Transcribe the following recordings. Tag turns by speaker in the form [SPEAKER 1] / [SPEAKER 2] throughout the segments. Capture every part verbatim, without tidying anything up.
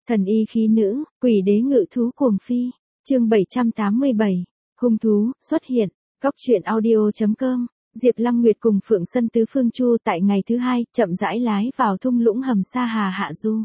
[SPEAKER 1] Thần y khí nữ, quỷ đế ngự thú cuồng phi. Chương bảy trăm tám mươi bảy. Hung thú xuất hiện. Góc truyện audio chấm com. Diệp Lăng Nguyệt cùng Phượng Sân tứ phương chu tại ngày thứ hai, chậm rãi lái vào thung lũng hầm Sa Hà hạ du.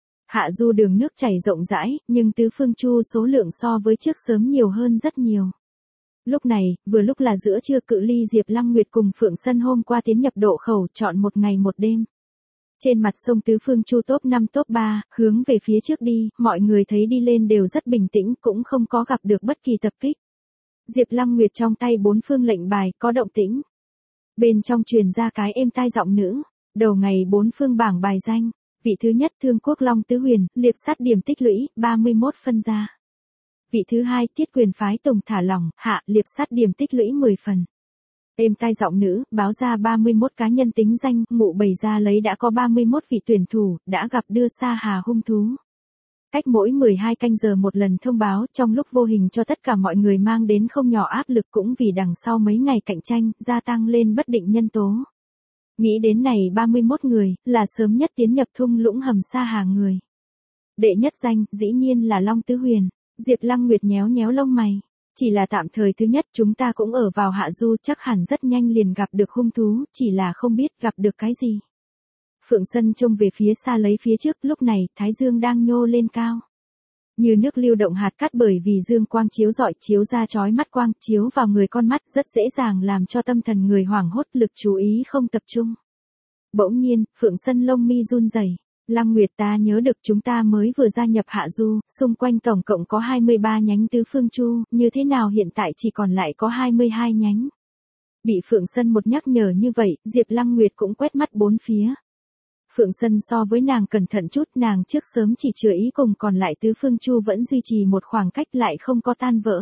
[SPEAKER 1] Hạ du đường nước chảy rộng rãi, nhưng tứ phương chu số lượng so với trước sớm nhiều hơn rất nhiều. Lúc này, vừa lúc là giữa trưa, cự ly Diệp Lăng Nguyệt cùng Phượng Sân hôm qua tiến nhập độ khẩu chọn một ngày một đêm. Trên mặt sông tứ phương chu top năm top ba, hướng về phía trước đi, mọi người thấy đi lên đều rất bình tĩnh, cũng không có gặp được bất kỳ tập kích. Diệp Lăng Nguyệt trong tay bốn phương lệnh bài, có động tĩnh. Bên trong truyền ra cái êm tai giọng nữ, đầu ngày bốn phương bảng bài danh, vị thứ nhất Thương Quốc Long Tứ Huyền, liệp sát điểm tích lũy, ba mươi mốt phân ra. Vị thứ hai Tiết Quyền phái Tùng thả lỏng, hạ, liệp sát điểm tích lũy mười phần. Êm tai giọng nữ, báo ra ba mươi mốt cá nhân tính danh, ngụ bày ra lấy đã có ba mươi mốt vị tuyển thủ, đã gặp đưa Sa Hà hung thú. Cách mỗi mười hai canh giờ một lần thông báo, trong lúc vô hình cho tất cả mọi người mang đến không nhỏ áp lực, cũng vì đằng sau mấy ngày cạnh tranh, gia tăng lên bất định nhân tố. Nghĩ đến này ba mươi mốt người, là sớm nhất tiến nhập thung lũng hầm Sa Hà người. Đệ nhất danh, dĩ nhiên là Long Tứ Huyền. Diệp Lăng Nguyệt nhéo nhéo lông mày. Chỉ là tạm thời thứ nhất, chúng ta cũng ở vào hạ du, chắc hẳn rất nhanh liền gặp được hung thú, chỉ là không biết gặp được cái gì. Phượng Sân trông về phía xa lấy phía trước, lúc này, thái dương đang nhô lên cao. Như nước lưu động hạt cát, bởi vì dương quang chiếu rọi, chiếu ra chói mắt quang, chiếu vào người con mắt, rất dễ dàng làm cho tâm thần người hoảng hốt, lực chú ý không tập trung. Bỗng nhiên, Phượng Sân lông mi run rẩy. Lăng Nguyệt, ta nhớ được chúng ta mới vừa gia nhập hạ du, xung quanh tổng cộng có hai mươi ba nhánh tứ phương chu, như thế nào hiện tại chỉ còn lại có hai mươi hai nhánh. Bị Phượng Sân một nhắc nhở như vậy, Diệp Lăng Nguyệt cũng quét mắt bốn phía. Phượng Sân so với nàng cẩn thận chút, nàng trước sớm chỉ chừa ý cùng còn lại tứ phương chu vẫn duy trì một khoảng cách, lại không có tan vỡ.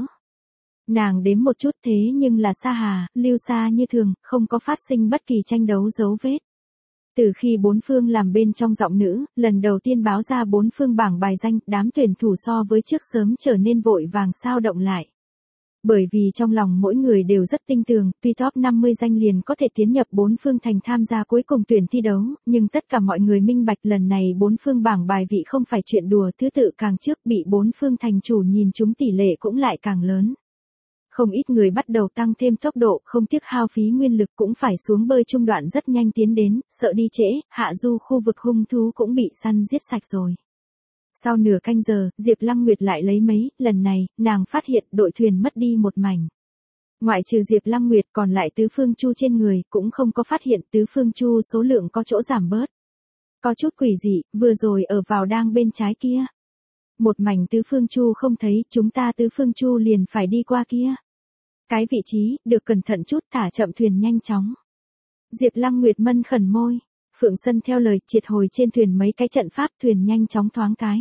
[SPEAKER 1] Nàng đếm một chút, thế nhưng là Sa Hà, lưu xa như thường, không có phát sinh bất kỳ tranh đấu dấu vết. Từ khi bốn phương làm bên trong giọng nữ, lần đầu tiên báo ra bốn phương bảng bài danh, đám tuyển thủ so với trước sớm trở nên vội vàng sao động lại. Bởi vì trong lòng mỗi người đều rất tin tưởng, tuy top năm mươi danh liền có thể tiến nhập bốn phương thành tham gia cuối cùng tuyển thi đấu, nhưng tất cả mọi người minh bạch lần này bốn phương bảng bài vị không phải chuyện đùa, thứ tự càng trước bị bốn phương thành chủ nhìn chúng tỷ lệ cũng lại càng lớn. Không ít người bắt đầu tăng thêm tốc độ, không tiếc hao phí nguyên lực cũng phải xuống bơi trung đoạn rất nhanh tiến đến, sợ đi trễ, hạ du khu vực hung thú cũng bị săn giết sạch rồi. Sau nửa canh giờ, Diệp Lăng Nguyệt lại lấy mấy, lần này, nàng phát hiện đội thuyền mất đi một mảnh. Ngoại trừ Diệp Lăng Nguyệt, còn lại tứ phương chu trên người, cũng không có phát hiện tứ phương chu số lượng có chỗ giảm bớt. Có chút quỷ dị, vừa rồi ở vào đang bên trái kia. Một mảnh tứ phương chu không thấy, chúng ta tứ phương chu liền phải đi qua kia. Cái vị trí, được cẩn thận chút, thả chậm thuyền nhanh chóng. Diệp Lăng Nguyệt mân khẩn môi. Phượng Sân theo lời, triệt hồi trên thuyền mấy cái trận pháp, thuyền nhanh chóng thoáng cái.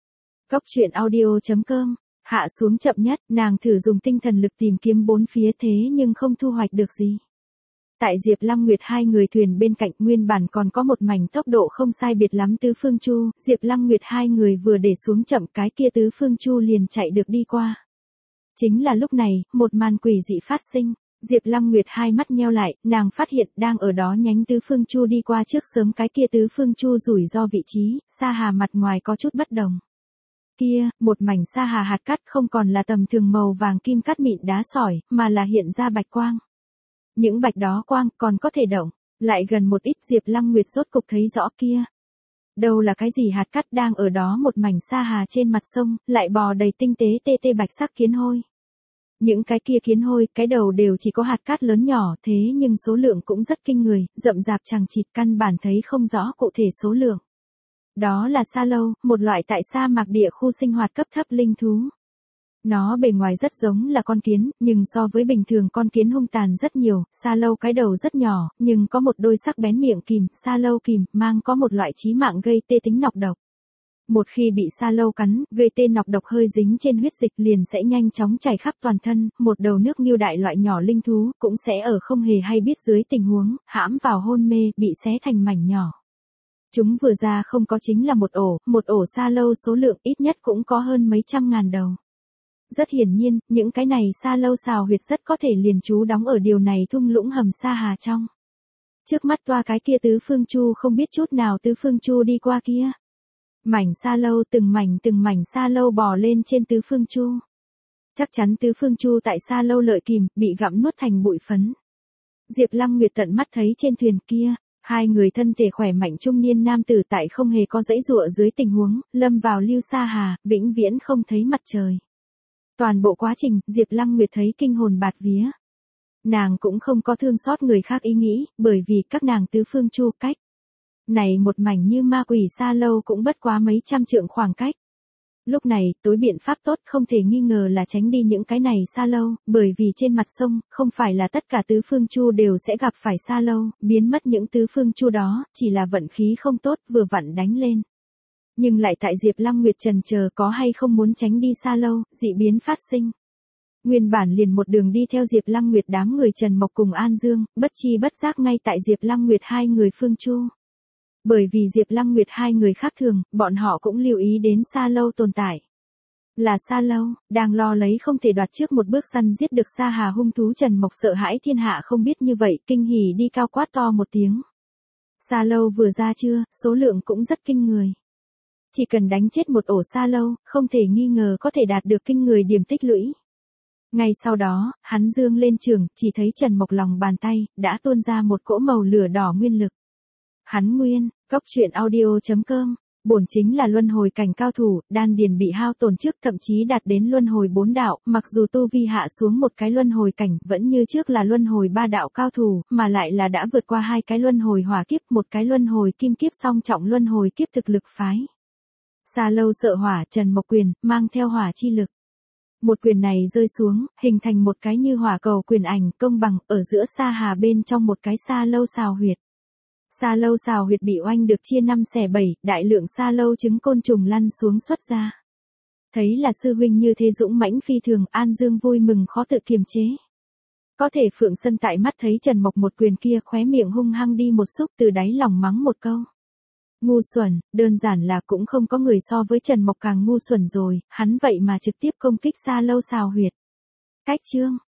[SPEAKER 1] Góc truyện audio chấm com. Hạ xuống chậm nhất, nàng thử dùng tinh thần lực tìm kiếm bốn phía, thế nhưng không thu hoạch được gì. Tại Diệp Lăng Nguyệt hai người thuyền bên cạnh, nguyên bản còn có một mảnh tốc độ không sai biệt lắm tứ phương chu, Diệp Lăng Nguyệt hai người vừa để xuống chậm, cái kia tứ phương chu liền chạy được đi qua. Chính là lúc này, một màn quỷ dị phát sinh. Diệp Lăng Nguyệt hai mắt nheo lại, nàng phát hiện đang ở đó nhánh tứ phương chu đi qua trước sớm cái kia tứ phương chu rủi ro vị trí, Sa Hà mặt ngoài có chút bất đồng. Kia, một mảnh Sa Hà hạt cát không còn là tầm thường màu vàng kim cát mịn đá sỏi, mà là hiện ra bạch quang. Những bạch đó quang còn có thể động, lại gần một ít Diệp Lăng Nguyệt rốt cục thấy rõ kia. Đâu là cái gì hạt cát đang ở đó một mảnh Sa Hà trên mặt sông, lại bò đầy tinh tế tê tê bạch sắc kiến hôi. Những cái kia kiến hôi, cái đầu đều chỉ có hạt cát lớn nhỏ, thế nhưng số lượng cũng rất kinh người, rậm rạp chằng chịt, căn bản thấy không rõ cụ thể số lượng. Đó là sa lâu, một loại tại sa mạc địa khu sinh hoạt cấp thấp linh thú. Nó bề ngoài rất giống là con kiến, nhưng so với bình thường con kiến hung tàn rất nhiều, sa lâu cái đầu rất nhỏ, nhưng có một đôi sắc bén miệng kìm, sa lâu kìm, mang có một loại chí mạng gây tê tính nọc độc. Một khi bị sa lâu cắn, gây tê nọc độc hơi dính trên huyết dịch liền sẽ nhanh chóng chảy khắp toàn thân, một đầu nước nghêu đại loại nhỏ linh thú, cũng sẽ ở không hề hay biết dưới tình huống, hãm vào hôn mê, bị xé thành mảnh nhỏ. Chúng vừa ra không có chính là một ổ, một ổ sa lâu số lượng ít nhất cũng có hơn mấy trăm ngàn đầu. Rất hiển nhiên, những cái này sa lâu xào huyệt rất có thể liền trú đóng ở điều này thung lũng hầm Sa Hà trong. Trước mắt toa cái kia tứ phương chu không biết chút nào tứ phương chu đi qua kia. Mảnh sa lâu từng mảnh từng mảnh sa lâu bò lên trên tứ phương chu. Chắc chắn tứ phương chu tại sa lâu lợi kìm, bị gặm nuốt thành bụi phấn. Diệp Lăng Nguyệt tận mắt thấy trên thuyền kia, hai người thân thể khỏe mạnh trung niên nam tử tại không hề có dãy dụa dưới tình huống, lâm vào lưu sa hà, vĩnh viễn không thấy mặt trời. Toàn bộ quá trình, Diệp Lăng Nguyệt thấy kinh hồn bạt vía. Nàng cũng không có thương xót người khác ý nghĩ, bởi vì các nàng tứ phương chu cách. Này một mảnh như ma quỷ sa lâu cũng bất quá mấy trăm trượng khoảng cách. Lúc này, tối biện pháp tốt không thể nghi ngờ là tránh đi những cái này sa lâu, bởi vì trên mặt sông, không phải là tất cả tứ phương chu đều sẽ gặp phải sa lâu, biến mất những tứ phương chu đó, chỉ là vận khí không tốt vừa vặn đánh lên. Nhưng lại tại Diệp Lăng Nguyệt trần chờ có hay không muốn tránh đi sa lâu, dị biến phát sinh. Nguyên bản liền một đường đi theo Diệp Lăng Nguyệt đám người Trần Mộc cùng An Dương, bất chi bất giác ngay tại Diệp Lăng Nguyệt hai người phương chu. Bởi vì Diệp Lăng Nguyệt hai người khác thường, bọn họ cũng lưu ý đến sa lâu tồn tại. Là sa lâu, đang lo lấy không thể đoạt trước một bước săn giết được sa hà hung thú Trần Mộc sợ hãi thiên hạ không biết như vậy, kinh hỉ đi cao quát to một tiếng. Sa lâu vừa ra chưa, số lượng cũng rất kinh người. Chỉ cần đánh chết một ổ sa lâu, không thể nghi ngờ có thể đạt được kinh người điểm tích lũy. Ngay sau đó, hắn dương lên trường, chỉ thấy Trần Mộc lòng bàn tay, đã tuôn ra một cỗ màu lửa đỏ nguyên lực. Hắn nguyên, góc truyện audio chấm com, bổn chính là luân hồi cảnh cao thủ, đan điền bị hao tổn trước thậm chí đạt đến luân hồi bốn đạo, mặc dù tu vi hạ xuống một cái luân hồi cảnh, vẫn như trước là luân hồi ba đạo cao thủ, mà lại là đã vượt qua hai cái luân hồi hỏa kiếp, một cái luân hồi kim kiếp song trọng luân hồi kiếp thực lực phái. Sa lâu sợ hỏa, Trần Mộc quyền, mang theo hỏa chi lực. Một quyền này rơi xuống, hình thành một cái như hỏa cầu quyền ảnh công bằng, ở giữa sa hà bên trong một cái sa lâu xào huyệt. Sa lâu xào huyệt bị oanh được chia năm xẻ bảy, đại lượng sa lâu trứng côn trùng lăn xuống xuất ra. Thấy là sư huynh như thế dũng mãnh phi thường, An Dương vui mừng khó tự kiềm chế. Có thể Phượng Sân tại mắt thấy Trần Mộc một quyền kia khóe miệng hung hăng đi một xúc từ đáy lòng mắng một câu. Ngu xuẩn, đơn giản là cũng không có người so với Trần Mộc càng ngu xuẩn rồi, hắn vậy mà trực tiếp công kích sa lâu xào huyệt. Cách chương,